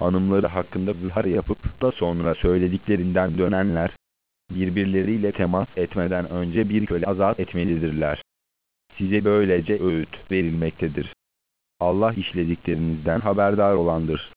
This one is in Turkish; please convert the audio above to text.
hanımları hakkında zihar yapıp da sonra söylediklerinden dönenler, birbirleriyle temas etmeden önce bir köle azat etmelidirler. Size böylece öğüt verilmektedir. Allah işlediklerinizden haberdar olandır.